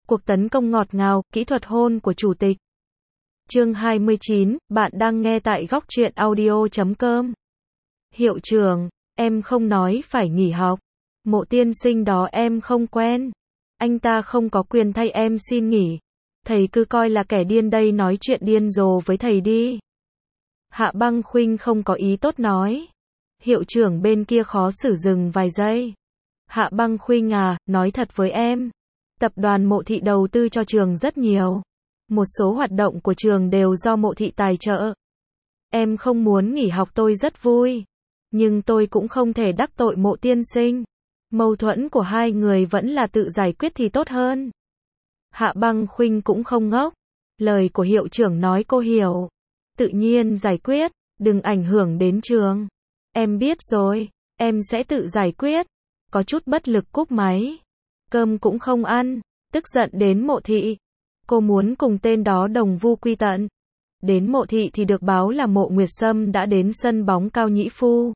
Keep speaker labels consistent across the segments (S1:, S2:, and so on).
S1: Cuộc tấn công ngọt ngào, kỹ thuật hôn của chủ tịch. Chương 29, bạn đang nghe tại góc truyện audio.com. Hiệu trưởng, em không nói phải nghỉ học. Mộ tiên sinh đó em không quen. Anh ta không có quyền thay em xin nghỉ. Thầy cứ coi là kẻ điên đây, nói chuyện điên rồ với thầy đi. Hạ Băng Khuynh không có ý tốt nói. Hiệu trưởng bên kia khó xử dừng vài giây. Hạ Băng Khuynh à, nói thật với em. Tập đoàn Mộ Thị đầu tư cho trường rất nhiều. Một số hoạt động của trường đều do Mộ Thị tài trợ. Em không muốn nghỉ học, tôi rất vui. Nhưng tôi cũng không thể đắc tội Mộ tiên sinh. Mâu thuẫn của hai người vẫn là tự giải quyết thì tốt hơn. Hạ Băng Khuynh cũng không ngốc. Lời của hiệu trưởng nói cô hiểu. Tự nhiên giải quyết, đừng ảnh hưởng đến trường. Em biết rồi, em sẽ tự giải quyết. Có chút bất lực cúp máy. Cơm cũng không ăn, tức giận đến Mộ Thị. Cô muốn cùng tên đó đồng vu quy tận. Đến Mộ Thị thì được báo là Mộ Nguyệt Sâm đã đến sân bóng Cao Nhĩ Phu.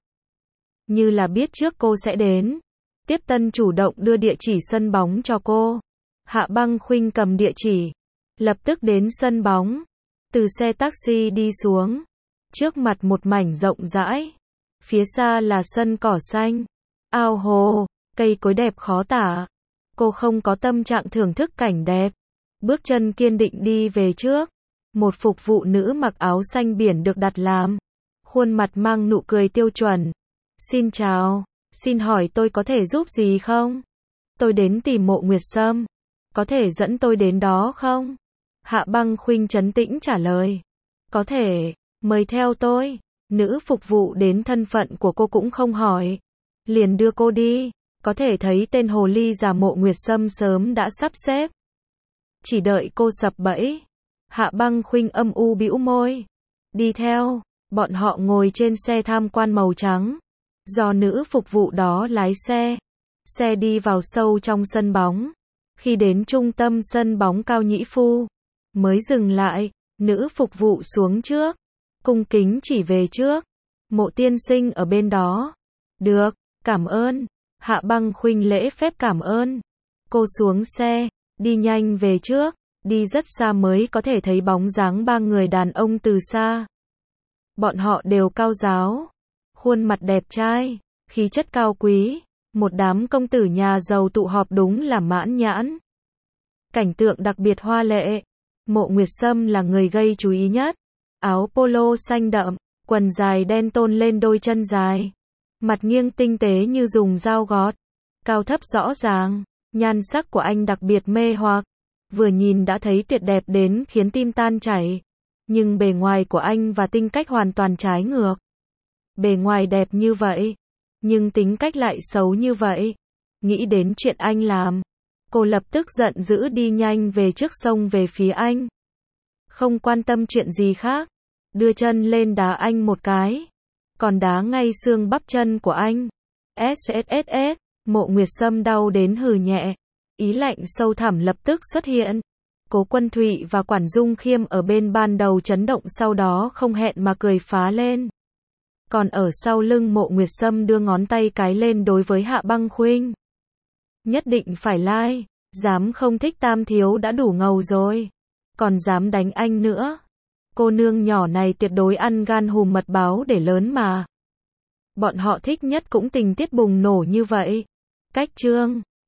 S1: Như là biết trước cô sẽ đến. Tiếp tân chủ động đưa địa chỉ sân bóng cho cô. Hạ Băng Khuynh cầm địa chỉ. Lập tức đến sân bóng. Từ xe taxi đi xuống. Trước mặt một mảnh rộng rãi. Phía xa là sân cỏ xanh. Ao hồ, cây cối đẹp khó tả. Cô không có tâm trạng thưởng thức cảnh đẹp. Bước chân kiên định đi về trước. Một phục vụ nữ mặc áo xanh biển được đặt làm. Khuôn mặt mang nụ cười tiêu chuẩn. Xin chào, xin hỏi tôi có thể giúp gì không? Tôi đến tìm Mộ Nguyệt Sâm. Có thể dẫn tôi đến đó không? Hạ Băng Khuynh trấn tĩnh trả lời. Có thể, mời theo tôi. Nữ phục vụ đến thân phận của cô cũng không hỏi. Liền đưa cô đi. Có thể thấy tên hồ ly già Mộ Nguyệt Sâm sớm đã sắp xếp. Chỉ đợi cô sập bẫy. Hạ Băng Khuynh âm u bĩu môi. Đi theo, bọn họ ngồi trên xe tham quan màu trắng. Do nữ phục vụ đó lái xe. Xe đi vào sâu trong sân bóng. Khi đến trung tâm sân bóng Cao Nhĩ Phu, mới dừng lại, nữ phục vụ xuống trước. Cung kính chỉ về trước. Mộ tiên sinh ở bên đó. Được, cảm ơn. Hạ Băng Khuynh lễ phép cảm ơn. Cô xuống xe, đi nhanh về trước, đi rất xa mới có thể thấy bóng dáng ba người đàn ông từ xa. Bọn họ đều cao ráo, khuôn mặt đẹp trai, khí chất cao quý, một đám công tử nhà giàu tụ họp đúng là mãn nhãn. Cảnh tượng đặc biệt hoa lệ. Mộ Nguyệt Sâm là người gây chú ý nhất. Áo polo xanh đậm, quần dài đen tôn lên đôi chân dài. Mặt nghiêng tinh tế như dùng dao gọt. Cao thấp rõ ràng. Nhan sắc của anh đặc biệt mê hoặc. Vừa nhìn đã thấy tuyệt đẹp đến khiến tim tan chảy. Nhưng bề ngoài của anh và tính cách hoàn toàn trái ngược. Bề ngoài đẹp như vậy, nhưng tính cách lại xấu như vậy. Nghĩ đến chuyện anh làm, cô lập tức giận dữ đi nhanh về trước, xông về phía anh. Không quan tâm chuyện gì khác. Đưa chân lên đá anh một cái. Còn đá ngay xương bắp chân của anh. SSSS. Mộ Nguyệt Sâm đau đến hừ nhẹ. Ý lạnh sâu thẳm lập tức xuất hiện. Cố Quân Thụy và Quản Dung Khiêm ở bên ban đầu chấn động, sau đó không hẹn mà cười phá lên. Còn ở sau lưng Mộ Nguyệt Sâm đưa ngón tay cái lên đối với Hạ Băng Khuynh. Nhất định phải like. Dám không thích Tam thiếu đã đủ ngầu rồi. Còn dám đánh anh nữa. Cô nương nhỏ này tuyệt đối ăn gan hùm mật báo để lớn mà. Bọn họ thích nhất cũng tình tiết bùng nổ như vậy. Cách chương